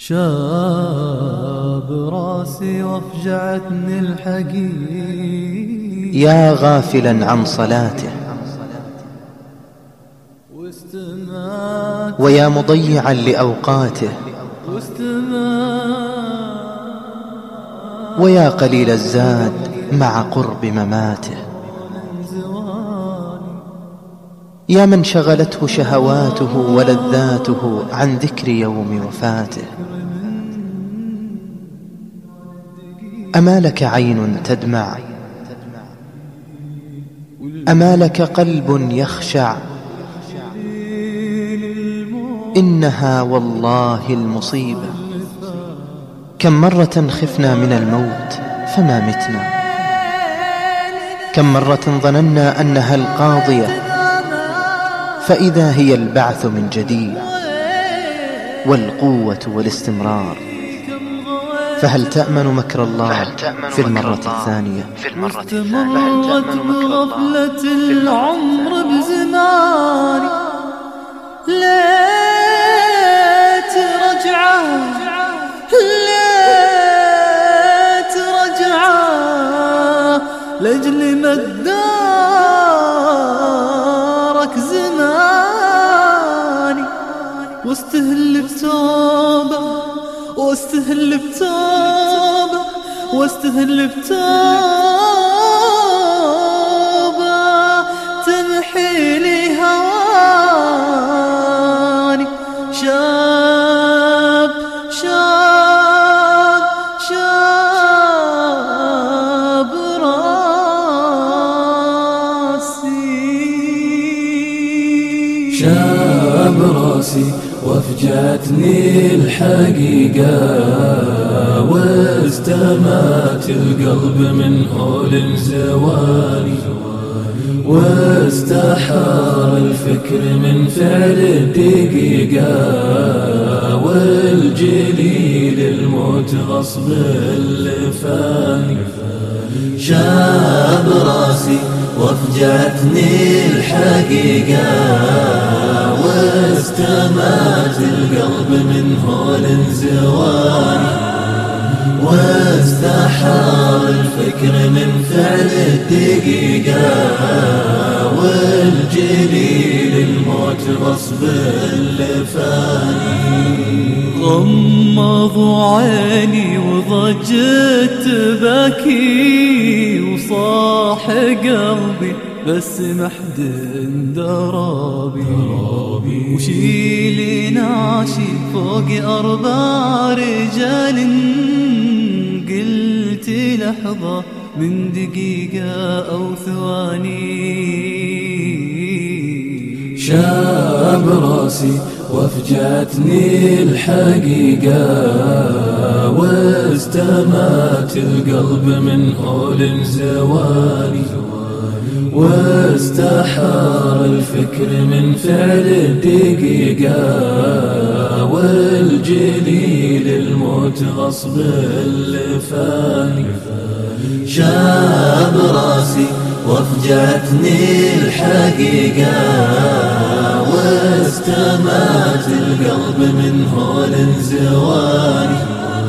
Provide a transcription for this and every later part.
شاب راسي وافجعتني الحقيقة، يا غافلا عن صلاته ويا مضيعا لأوقاته، ويا قليل الزاد مع قرب مماته، يا من شغلته شهواته ولذاته عن ذكر يوم وفاته. أما لك عين تدمع، أما لك قلب يخشع، إنها والله المصيبة. كم مرة خفنا من الموت فما متنا، كم مرة ظننا أنها القاضية فإذا هي البعث من جديد والقوة والاستمرار. فهل تأمن مكر الله في المرة الثانية؟ واستمرت بغفلة العمر بزماني، ليت رجعه ليت رجعه لأجل ما ادارك زماني، واستهل بتوبة واستهل بتوبة واستهل بتوبة تمحي لي هواني. شاب شاب شاب راسي، شاب راسي وافجعتني الحقيقة، واستمات القلب من هول زوالي، واستحار الفكر من فعل الدقيقة، والجليل الموت غصب اللي فاني. شاب راسي وافجعتني الحقيقة، واستمات القلب من هول زواني، واستحار الفكر من فعل الدقيقة، والجليل الموت غصب اللي فاني. غمضوا عيني وضجت بكي، وصاح قلبي بس محد درابي، وشيلي ناشي فوق 4 رجال، قلت لحظة من دقيقة أو ثواني. شاب راسي وافجعتني الحقيقة، واستمات القلب من هول زوالي، واستحار الفكر من فعل الدقيقة، والجليل الموت غصب اللي فاني. شاب راسي وافجعتني الحقيقة، واستمات القلب من هول زواني،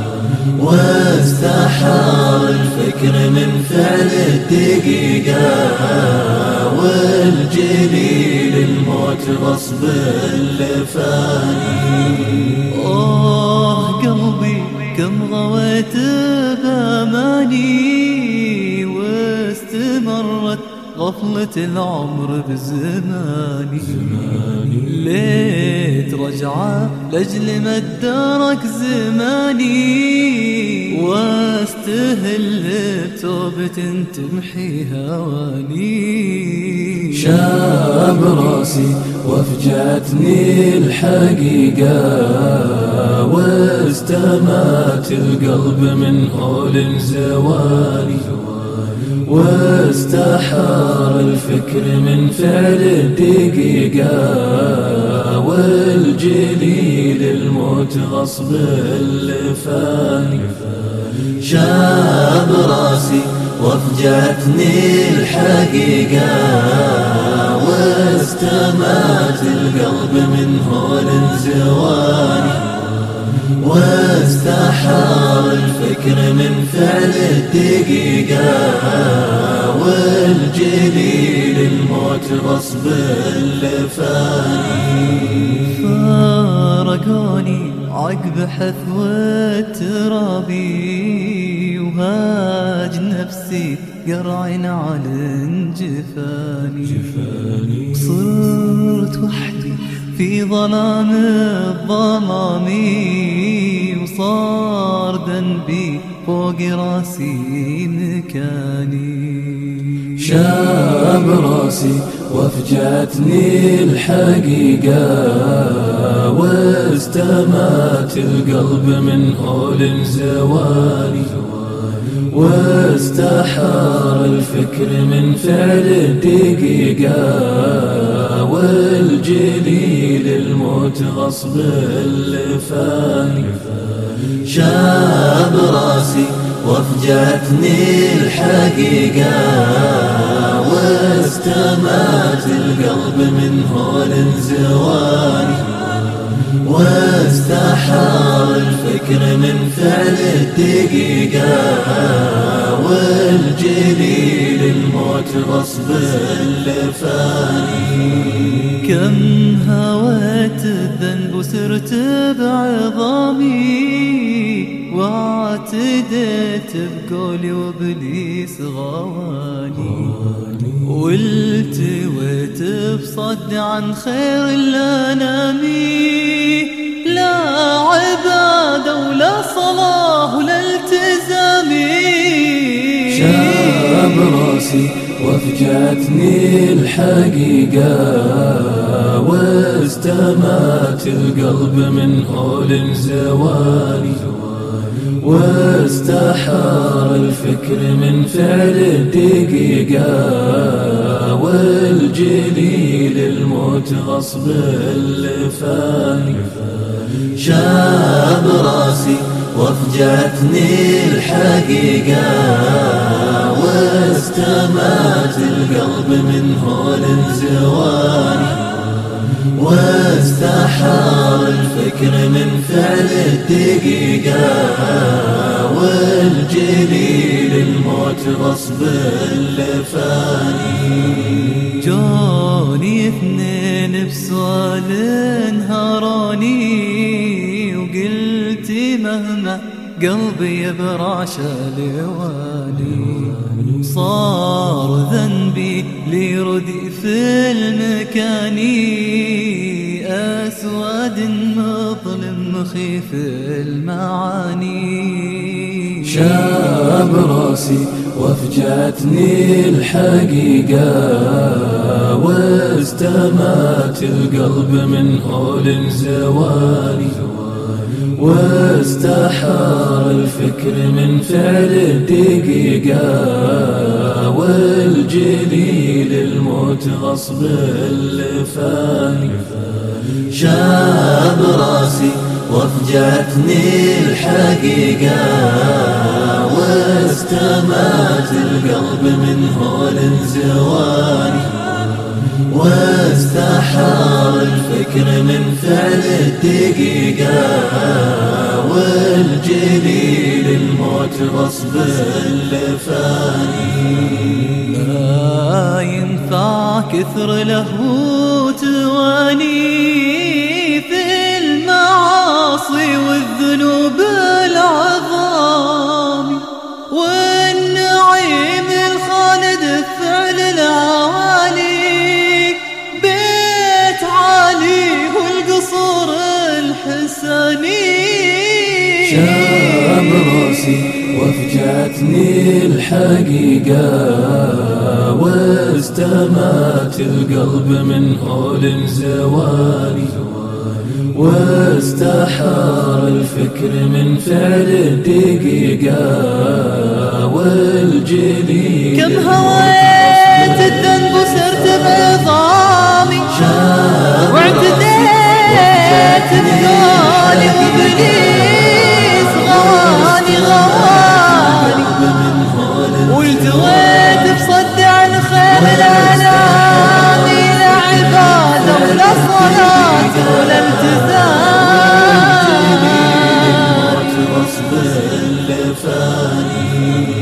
واستحار الفكر من فعل الدقيقة، والجليل الموت غصب اللي فاني. قلبي كم غويت بأماني، واستمرت غفلة العمر بزماني، ليت رجعة لأجل ما ادارك زماني، واستهل بتوبة تمحي هواني. شاب راسي وافجعتني الحقيقة، واستمات القلب من هول زوالي، واستحار الفكر من فعل الدقيقة، والجليل الموت غصب اللي فاني. شاب راسي وافجعتني الحقيقة، واستمات القلب من هول زواني، الفكر من فعل الدقيقة، والجليل الموت غصب اللفاني. فارقوني عقب حثوى الترابي، وهاج نفسي قرع على جفاني. صرت وحدي في ظلام الظلام، وصار ذنبي فوق راسي مكاني. شاب راسي وافجعتني الحقيقة، واستمات القلب من هول زواني، واستحار الفكر من فعل الدقيقة، والجليل الموت غصب اللفاني. شاب راسي وافجعتني الحقيقة، واستمات القلب من هول زواني، واستحار الفكر من فعل الدقيقة، والجليل الموت غصب اللفاني. كم هويت الذنب وسرت بعظامي، واعتديت بقولي وابليس غواني، والتويت بصد عن خير الانام، لا عبادة ولا صلاة ولا التزام. شاب راسي وافجعتني الحقيقة، واستمات القلب من هول زواني، واستحار الفكر من فعل الدقيقة، والجليل الموت غصب اللفاني. شاب راسي وافجعتني الحقيقة، واستمات القلب من هول زواني، واستحار الفكر من فعل الدقيقة، والجليل الموت غصب اللفاني. جوني اثنين بسؤال انهاروني، وقلت مهما قلبي يبرع شالواني، صار ذنبي لي رديف المكاني، أسود مظلم مخيف المعاني. شاب راسي وافجعتني الحقيقة، واستمات القلب من هول زواني، واستحار الفكر من فعل الدقيقة، والجليل الموت غصب اللفاني. شاب راسي وافجعتني الحقيقة، واستمات القلب من هول زواني، واستحار الفكر من فعل الدقيقة، والجليل الموت غصب اللفاني. لا ينفع كثر لهو تواني في المعاصي والذنوب العظام، والنعيم الخالد فعل العوالي، بيت عالي والقصور الحساني. شاب راسي وافجعتني الحقيقة، واستمات القلب من هول زواني، واستحار الفكر من فعل الدقيقة، والجليل كم هويت الذنب وسرت بعظامي، واعتديت بقولي وابليس غواني غواني، والتويت بصد عن خير الانام، لا عبادة ولا صلاة ولا التزام. كل فاني